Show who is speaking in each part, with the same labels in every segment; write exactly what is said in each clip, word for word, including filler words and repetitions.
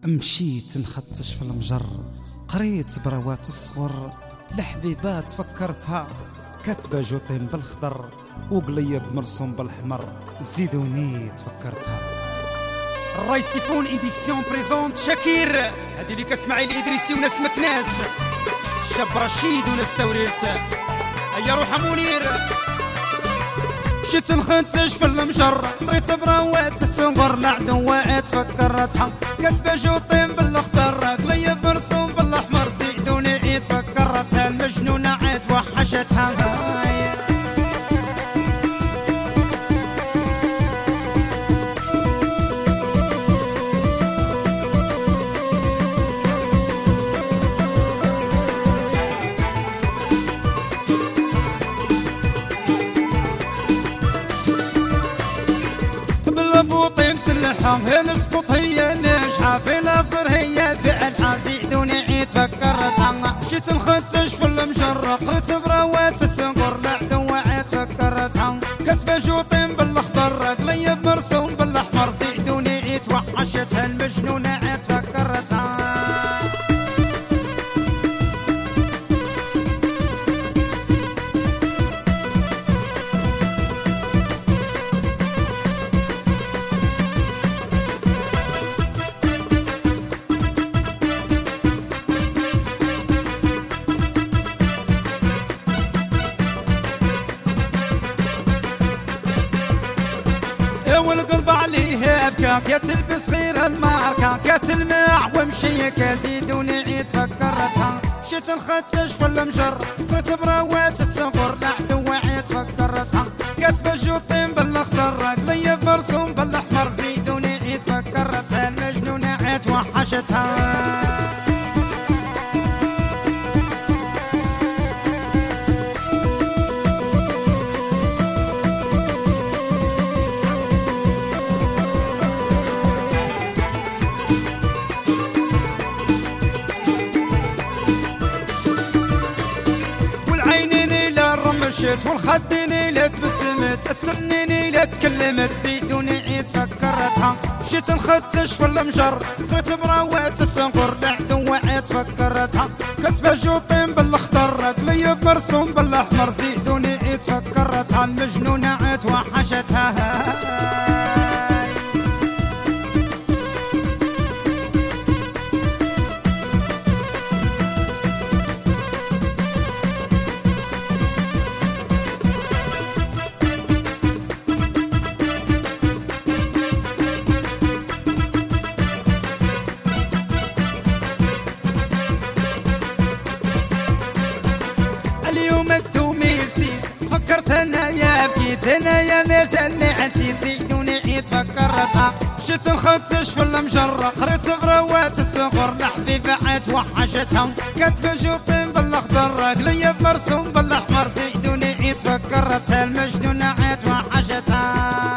Speaker 1: مشيت نخطش في المجر، قريت بروات الصغر، لحبيبات فكرتها كاتبه جوطين بالخضر وقليب مرسوم بالحمر، زيدوني تفكرتها.
Speaker 2: الرايسيفون ايديسيون بريزونت شاكير، هذه اللي كسمعي الادريسي وناس مكناس، الشاب رشيد وناس سوريرت، هيا روح منير.
Speaker 3: مشيت نخنتج في المجر، طريت بروات الصغر، لعدوات فكرتها كاتبه جوطين بالاخضر، قليب مرسوم بالاحمر، زيدوني عيد فكرتها، المجنونه عيد وحشتها. بوطي مسلحة هي نسقط هي ناجحة، في الافر هي فعلها، زيدوني عيد فكرتها. مشيت نخنتج في المجر، قريت بروات الصغر، لعدو عيد فكرتها، كاتبه جوطين بالاخضر، قليب مرسوم بالاحمر، زيدوني عيد وحشتها، المجنونة عيد فكرتها. والقلب عليه بكاك، يا تلبس غير الماركة، كات الماع ومشيك، زيدوني عيد فكرتها. مشيت نخدج في المجر، قريت بروات الصغر، لعدو عيد فكرتها، كاتبه جوطين بالاخضر، قليب مرسوم بالاحمر، زيدوني عيد فكرتها، المجنونة عيد وحشتها. مشيت والخديني لا تبسمت، السنيني لا تكلمت، زيدوني عيد فكرتها. مشيت نخدج في المجر، قريت بروات الصغر، لعدو عيد فكرتها، كاتبه جوطين بالاخضر، قليب مرسوم بالاحمر، زيدوني عيد فكرتها، المجنونة عيد وحشتها. اليوم الدومي لسيت، تفكرت انايا بكيت، انايا مازالني عتيت، زيدوني عيد فكرتها. مشيت نخدج في المجر، قريت بروات الصغر، لحبيبة عيد وحشتها، كاتبه جوطين بالاخضر، قليب مرسوم بالاحمر، زيدوني عيد فكرتها، المجنونة عيد وحشتها.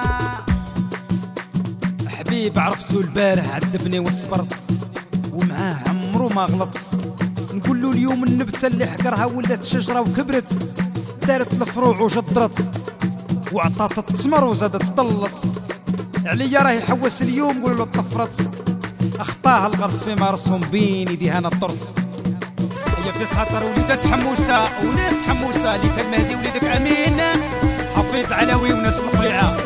Speaker 1: حبيب عرفتو البارح عذبني وصبرت، ومعاه عمرو ما غلط، نقولو اليوم النبتة اللي حقرها ولات شجرة وكبرت، دارت الفروع وجدرت، وعطات التمر وزادت ضلت، عليا راهي حوس اليوم قولوا له طفرت، اخطاها الغرس في مرسوم بين يديها نطرت.
Speaker 2: هي في خاطر وليدات حموسة وناس حموسة، اللي كان مهدي وليدك امين، حفيظ علوي وناس القليعة.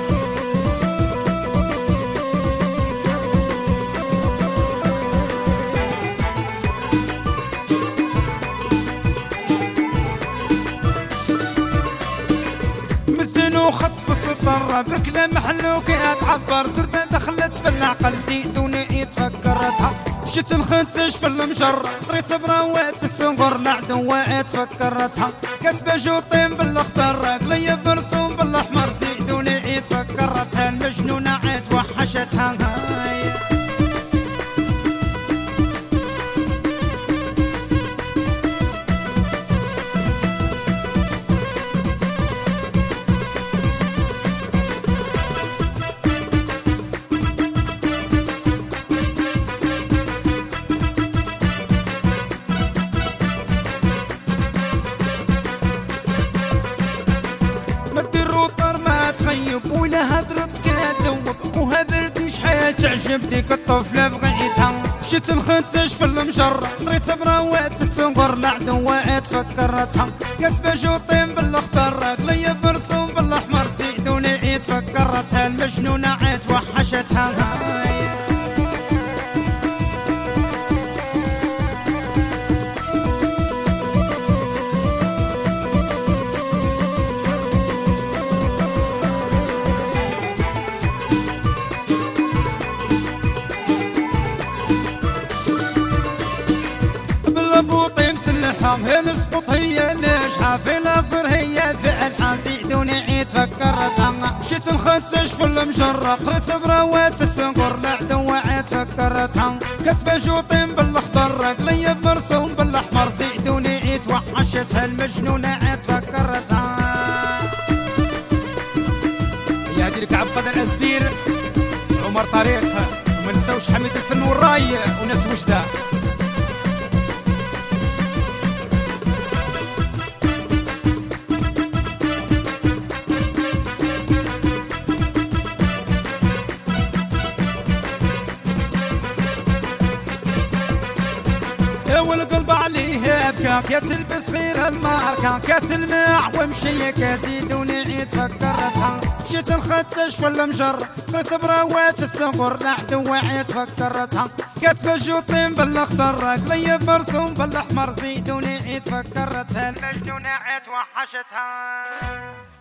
Speaker 3: وخط في السطر بكلام حلوك تعبر، زربة دخلت في العقل، زيدوني عيد فكرتها. مشيت نخنتج في المجر، طريت بروات الصغر، لعدو عيد فكرتها، كاتبه جوطين بالاخضر، قليب مرسوم بالاحمر، زيدوني عيد فكرتها، المجنونة عيد وحشتها. ولا هدرت كادوب، وها برد شحال تعجب ديك الطفلة بغيتها. مشيت نختش في المجر طريت براوات السنقر العدوات فكرتها كتبه جوطين بالاخضر قليب برسوم بالاحمر زيدوني عيد فكرتها المجنونة عيد وحشتها. بوطي مسلحة هي نسقط هي ناجحة في الافر هي فعلها زيدوني عيد فكرتها مشيت نختش في المجرة قريت براوات السنقر العدو عيد فكرتها كتبه جوطين بالاخضر قليب مرسوم بالاحمر زيدوني عيد وحشتها المجنونة عيد فكرتها.
Speaker 2: يا هادي لك عبد القادر أزبير عمر طريق وما نساوش حميد الفن والراي وناس وجده.
Speaker 3: والقلب عليه بكاك يا تلبس غير الماركة كتلمع ومشيك زيدوني عيد فكرتها مشيت نختش في المجر قريت براوات السنقر العدو عيد فكرتها كتبه جوطين بالاخضر قليب مرسوم بالاحمر زيدوني عيد فكرتها المجنونة عيد وحشتها.